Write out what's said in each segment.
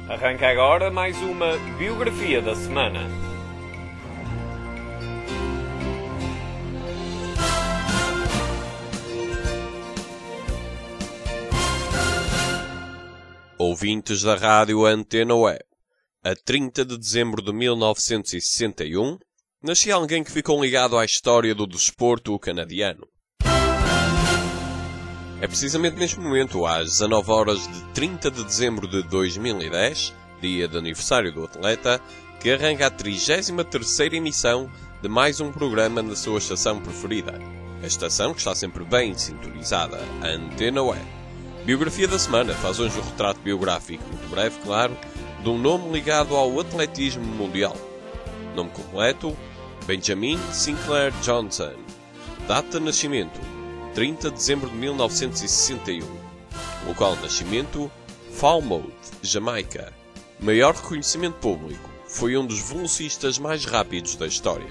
Arranca agora mais uma biografia da semana. Ouvintes da rádio Antena Web, a 30 de dezembro de 1961, nascia alguém que ficou ligado à história do desporto canadiano. É precisamente neste momento, às 19 horas de 30 de dezembro de 2010, dia de aniversário do atleta, que arranca a 33ª emissão de mais um programa na sua estação preferida. A estação que está sempre bem sintonizada, a Antena Web. Biografia da semana faz hoje um retrato biográfico, muito breve, claro, de um nome ligado ao atletismo mundial. Nome completo: Benjamin Sinclair Johnson. Data de nascimento: 30 de dezembro de 1961. Local de nascimento: Falmouth, Jamaica. Maior reconhecimento público: foi um dos velocistas mais rápidos da história.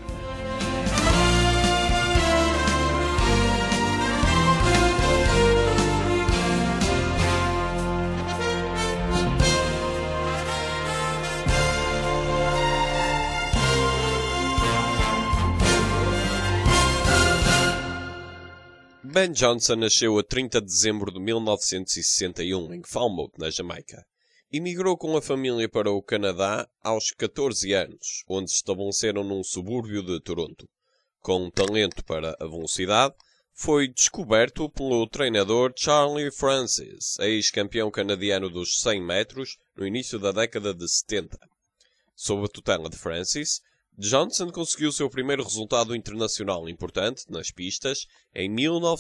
Ben Johnson nasceu a 30 de dezembro de 1961 em Falmouth, na Jamaica. Emigrou com a família para o Canadá aos 14 anos, onde se estabeleceram num subúrbio de Toronto. Com um talento para a velocidade, foi descoberto pelo treinador Charlie Francis, ex-campeão canadiano dos 100 metros, no início da década de 70. Sob a tutela de Francis, Johnson conseguiu seu primeiro resultado internacional importante nas pistas em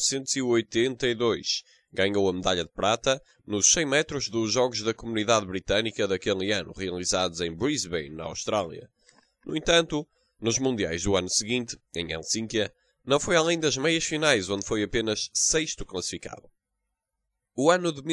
1982. Ganhou a medalha de prata nos 100 metros dos Jogos da Comunidade Britânica daquele ano, realizados em Brisbane, na Austrália. No entanto, nos Mundiais do ano seguinte, em Helsínquia, não foi além das meias finais, onde foi apenas sexto classificado. O ano de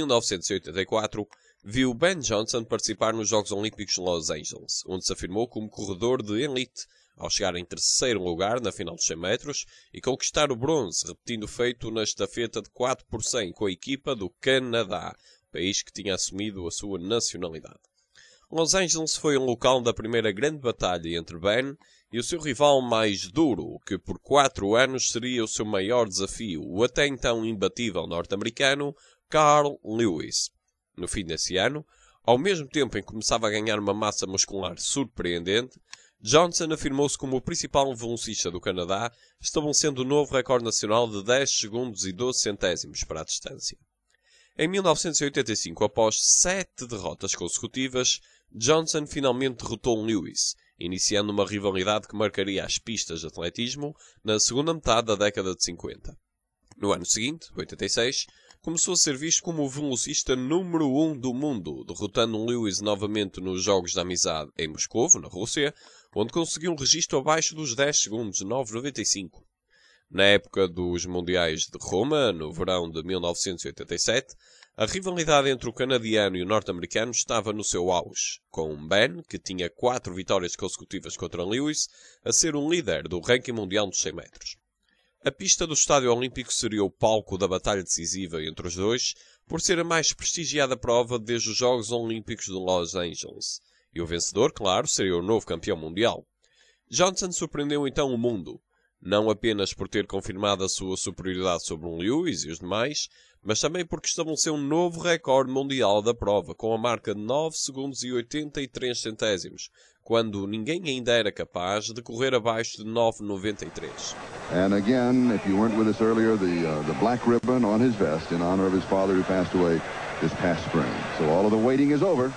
1984 viu Ben Johnson participar nos Jogos Olímpicos de Los Angeles, onde se afirmou como corredor de elite, ao chegar em terceiro lugar na final dos 100 metros e conquistar o bronze, repetindo o feito na estafeta de 4 por 100 com a equipa do Canadá, país que tinha assumido a sua nacionalidade. Los Angeles foi um local da primeira grande batalha entre Ben e o seu rival mais duro, que por 4 anos seria o seu maior desafio, o até então imbatível norte-americano Carl Lewis. No fim desse ano, ao mesmo tempo em que começava a ganhar uma massa muscular surpreendente, Johnson afirmou-se como o principal velocista do Canadá, estabelecendo um novo recorde nacional de 10 segundos e 12 centésimos para a distância. Em 1985, após 7 derrotas consecutivas, Johnson finalmente derrotou Lewis, iniciando uma rivalidade que marcaria as pistas de atletismo na segunda metade da década de 50. No ano seguinte, 86, começou a ser visto como o velocista número 1 do mundo, derrotando Lewis novamente nos Jogos da Amizade em Moscovo, na Rússia, onde conseguiu um registro abaixo dos 10 segundos, 9,95. Na época dos Mundiais de Roma, no verão de 1987, a rivalidade entre o canadiano e o norte-americano estava no seu auge, com Ben, que tinha 4 vitórias consecutivas contra Lewis, a ser o líder do ranking mundial dos 100 metros. A pista do Estádio Olímpico seria o palco da batalha decisiva entre os dois, por ser a mais prestigiada prova desde os Jogos Olímpicos de Los Angeles. E o vencedor, claro, seria o novo campeão mundial. Johnson surpreendeu então o mundo, não apenas por ter confirmado a sua superioridade sobre o Lewis e os demais, mas também porque estabeleceu um novo recorde mundial da prova, com a marca de 9 segundos e 83 centésimos, quando ninguém ainda era capaz de correr abaixo de 9,93. And again, if you weren't with us earlier, the black ribbon on his vest in honor of his father who passed away this past spring. So all of the waiting is over.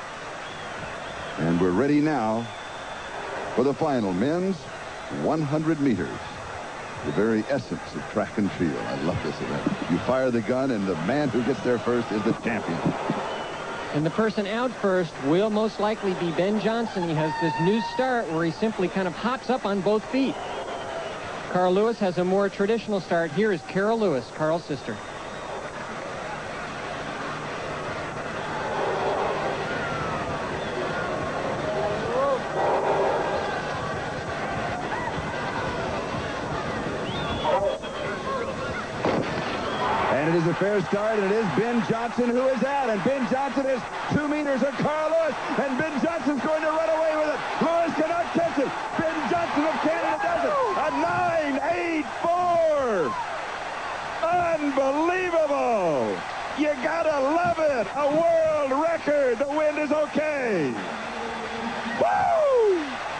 And we're ready now for the final men's 100 meters. The very essence of track and field. I love this event. You fire the gun and the man who gets there first is the champion. And the person out first will most likely be Ben Johnson. He has this new start where he simply kind of hops up on both feet. Carl Lewis has a more traditional start. Here is Carol Lewis, Carl's sister. And it is a a fair start, and it is Ben Johnson who is out. And Ben Johnson is 2 meters of Carl Lewis, and Ben Johnson's going to run away with it. Lewis cannot catch it. Ben Johnson of Canada does it. A 9.84. Unbelievable. You gotta love it. A world record. The wind is okay. Woo!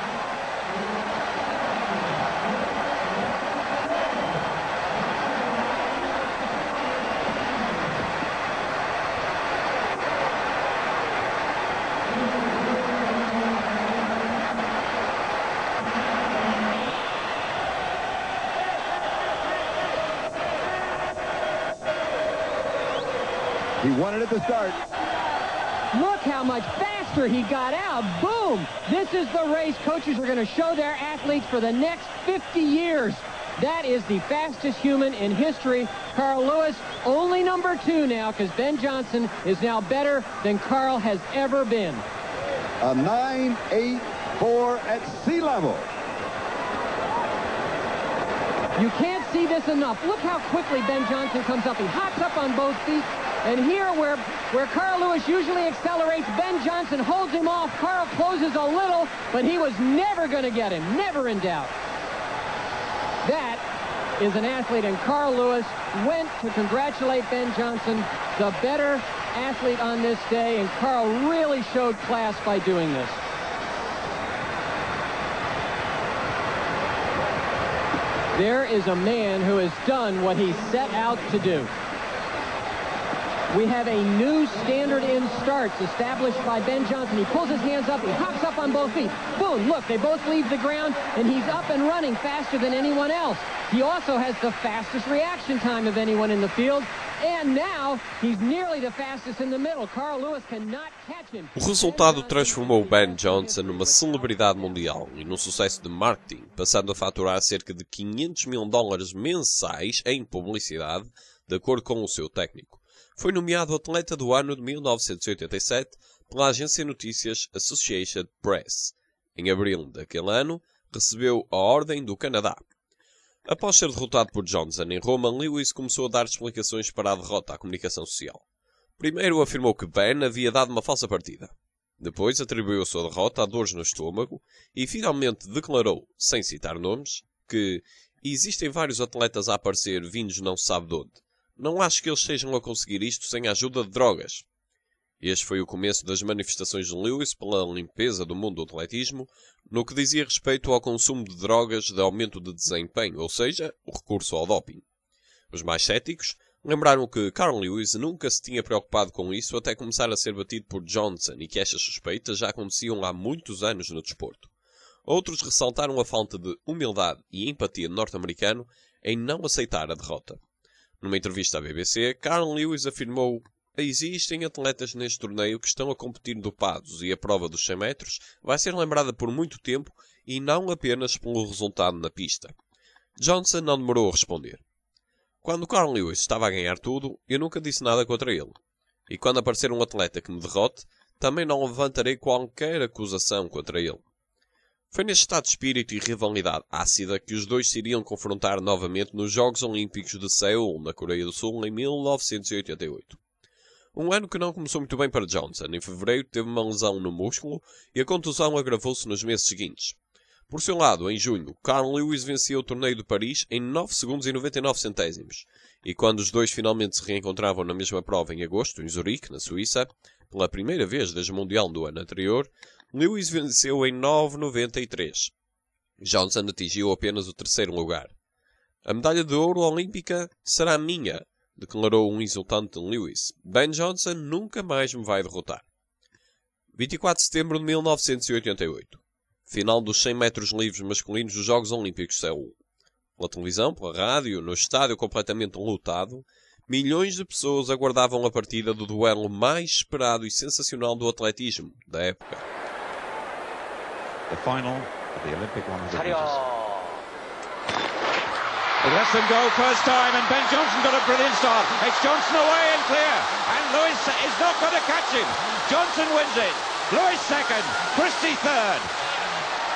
He won it at the start. Look how much faster he got out. Boom! This is the race coaches are going to show their athletes for the next 50 years. That is the fastest human in history. Carl Lewis, only number 2 now, because Ben Johnson is now better than Carl has ever been. A 9.84 at sea level. You can't see this enough. Look how quickly Ben Johnson comes up. He hops up on both feet. And here, where Carl Lewis usually accelerates, Ben Johnson holds him off. Carl closes a little, but he was never going to get him. Never in doubt. That is an athlete, and Carl Lewis went to congratulate Ben Johnson, the better athlete on this day, and Carl really showed class by doing this. There is a man who has done what he set out to do. We have a new standard in starts established by Ben Johnson. He pulls his hands up, he hops up on both feet. Boom, look, they both leave the ground, and he's up and running faster than anyone else. He also has the fastest reaction time of anyone in the field, and now he's nearly the fastest in the middle. Carl Lewis cannot catch him. O resultado transformou Ben Johnson numa celebridade mundial e num sucesso de marketing, passando a faturar cerca de $500 mil mensais em publicidade, de acordo com o seu técnico. Foi nomeado Atleta do Ano de 1987 pela agência de notícias Associated Press. Em abril daquele ano, recebeu a Ordem do Canadá. Após ser derrotado por Johnson em Roma, Lewis começou a dar explicações para a derrota à comunicação social. Primeiro afirmou que Ben havia dado uma falsa partida. Depois atribuiu a sua derrota a dores no estômago e finalmente declarou, sem citar nomes, que existem vários atletas a aparecer vindos não se sabe de onde. Não acho que eles estejam a conseguir isto sem a ajuda de drogas. Este foi o começo das manifestações de Lewis pela limpeza do mundo do atletismo, no que dizia respeito ao consumo de drogas de aumento de desempenho, ou seja, o recurso ao doping. Os mais céticos lembraram que Carl Lewis nunca se tinha preocupado com isso até começar a ser batido por Johnson e que estas suspeitas já aconteciam há muitos anos no desporto. Outros ressaltaram a falta de humildade e empatia do norte-americano em não aceitar a derrota. Numa entrevista à BBC, Carl Lewis afirmou: existem atletas neste torneio que estão a competir dopados e a prova dos 100 metros vai ser lembrada por muito tempo e não apenas pelo resultado na pista. Johnson não demorou a responder. Quando Carl Lewis estava a ganhar tudo, eu nunca disse nada contra ele. E quando aparecer um atleta que me derrote, também não levantarei qualquer acusação contra ele. Foi neste estado de espírito e rivalidade ácida que os dois se iriam confrontar novamente nos Jogos Olímpicos de Seul, na Coreia do Sul, em 1988. Um ano que não começou muito bem para Johnson. Em fevereiro teve uma lesão no músculo e a contusão agravou-se nos meses seguintes. Por seu lado, em junho, Carl Lewis venceu o torneio de Paris em 9 segundos e 99 centésimos. E quando os dois finalmente se reencontravam na mesma prova em agosto, em Zurique, na Suíça, pela primeira vez desde o Mundial do ano anterior, Lewis venceu em 9,93. Johnson atingiu apenas o terceiro lugar. A medalha de ouro olímpica será minha, declarou um exultante Lewis. Ben Johnson nunca mais me vai derrotar. 24 de setembro de 1988. Final dos 100 metros livres masculinos dos Jogos Olímpicos de Seul. Pela televisão, pela rádio, no estádio completamente lotado, milhões de pessoas aguardavam a partida do duelo mais esperado e sensacional do atletismo da época. The final of the Olympic 100 meters. He lets them go first time, and Ben Johnson got a brilliant start. It's Johnson away and clear, and Lewis is not going to catch him. Johnson wins it. Lewis second, Christie third.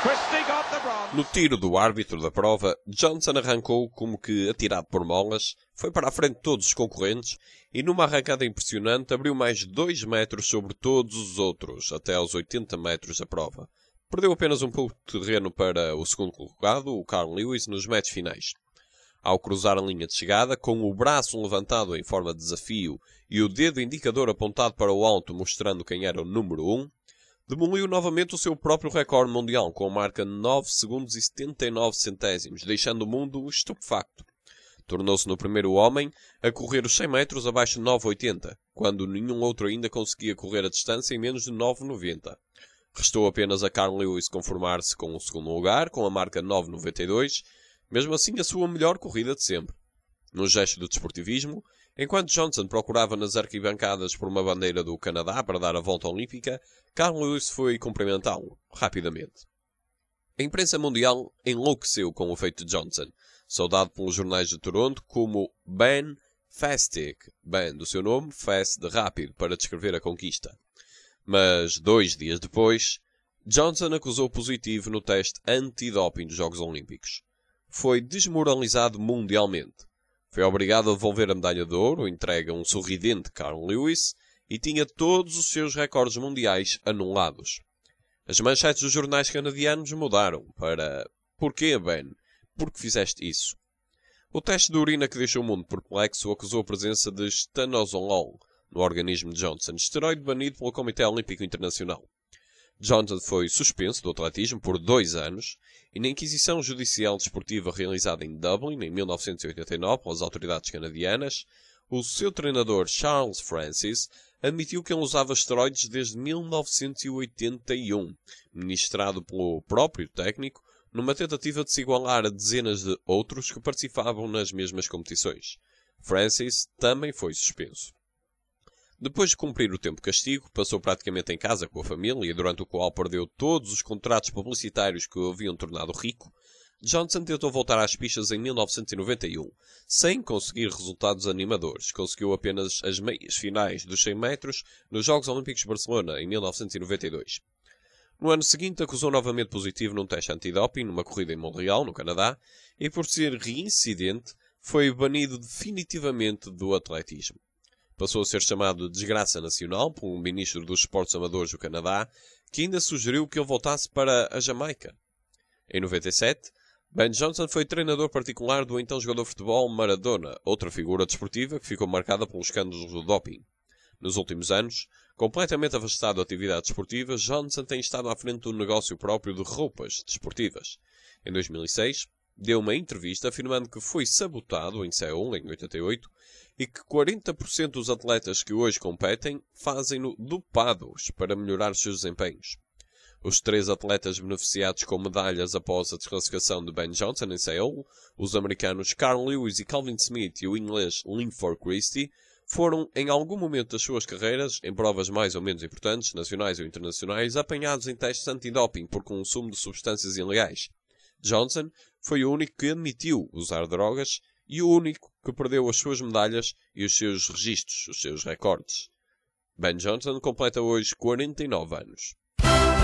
Christie got the bronze. No tiro do árbitro da prova, Johnson arrancou como que atirado por molas, foi para a frente de todos os concorrentes e numa arrancada impressionante abriu mais 2 metros sobre todos os outros, até aos 80 metros da prova. Perdeu apenas um pouco de terreno para o segundo colocado, o Carl Lewis, nos metros finais. Ao cruzar a linha de chegada, com o braço levantado em forma de desafio e o dedo indicador apontado para o alto mostrando quem era o número 1, demoliu novamente o seu próprio recorde mundial com a marca 9 segundos e 79 centésimos, deixando o mundo estupefacto. Tornou-se no primeiro homem a correr os 100 metros abaixo de 9,80, quando nenhum outro ainda conseguia correr a distância em menos de 9,90. Restou apenas a Carl Lewis conformar-se com o segundo lugar, com a marca 9,92, mesmo assim a sua melhor corrida de sempre. Num gesto de desportivismo, enquanto Johnson procurava nas arquibancadas por uma bandeira do Canadá para dar a volta olímpica, Carl Lewis foi cumprimentá-lo, rapidamente. A imprensa mundial enlouqueceu com o feito de Johnson, saudado pelos jornais de Toronto como Ben Fastic, Ben do seu nome, Fast de rápido, para descrever a conquista. Mas, 2 dias depois, Johnson acusou positivo no teste antidoping dos Jogos Olímpicos. Foi desmoralizado mundialmente. Foi obrigado a devolver a medalha de ouro, entregue a um sorridente Carl Lewis, e tinha todos os seus recordes mundiais anulados. As manchetes dos jornais canadianos mudaram para "Porquê, Ben? Por que fizeste isso?". O teste de urina que deixou o mundo perplexo acusou a presença de stanozolol no organismo de Johnson, esteroide banido pelo Comitê Olímpico Internacional. Johnson foi suspenso do atletismo por 2 anos e na inquisição judicial desportiva realizada em Dublin em 1989 pelas autoridades canadianas, o seu treinador Charles Francis admitiu que ele usava esteroides desde 1981, ministrado pelo próprio técnico, numa tentativa de se igualar a dezenas de outros que participavam nas mesmas competições. Francis também foi suspenso. Depois de cumprir o tempo de castigo, passou praticamente em casa com a família, durante o qual perdeu todos os contratos publicitários que o haviam tornado rico, Johnson tentou voltar às pistas em 1991, sem conseguir resultados animadores. Conseguiu apenas as meias finais dos 100 metros nos Jogos Olímpicos de Barcelona, em 1992. No ano seguinte, acusou novamente positivo num teste antidoping numa corrida em Montreal, no Canadá, e por ser reincidente, foi banido definitivamente do atletismo. Passou a ser chamado de desgraça nacional pelo ministro dos Esportes Amadores do Canadá, que ainda sugeriu que ele voltasse para a Jamaica. Em 97, Ben Johnson foi treinador particular do então jogador de futebol Maradona, outra figura desportiva que ficou marcada pelos escândalos do doping. Nos últimos anos, completamente afastado da atividade desportiva, Johnson tem estado à frente de um negócio próprio de roupas desportivas. Em 2006, deu uma entrevista afirmando que foi sabotado em Seul, em 88, e que 40% dos atletas que hoje competem fazem-no dopados para melhorar os seus desempenhos. Os 3 atletas beneficiados com medalhas após a desclassificação de Ben Johnson em Seul, os americanos Carl Lewis e Calvin Smith e o inglês Linford Christie, foram, em algum momento das suas carreiras, em provas mais ou menos importantes, nacionais ou internacionais, apanhados em testes antidoping por consumo de substâncias ilegais. Johnson foi o único que admitiu usar drogas e o único que perdeu as suas medalhas e os seus registros, os seus recordes. Ben Johnson completa hoje 49 anos.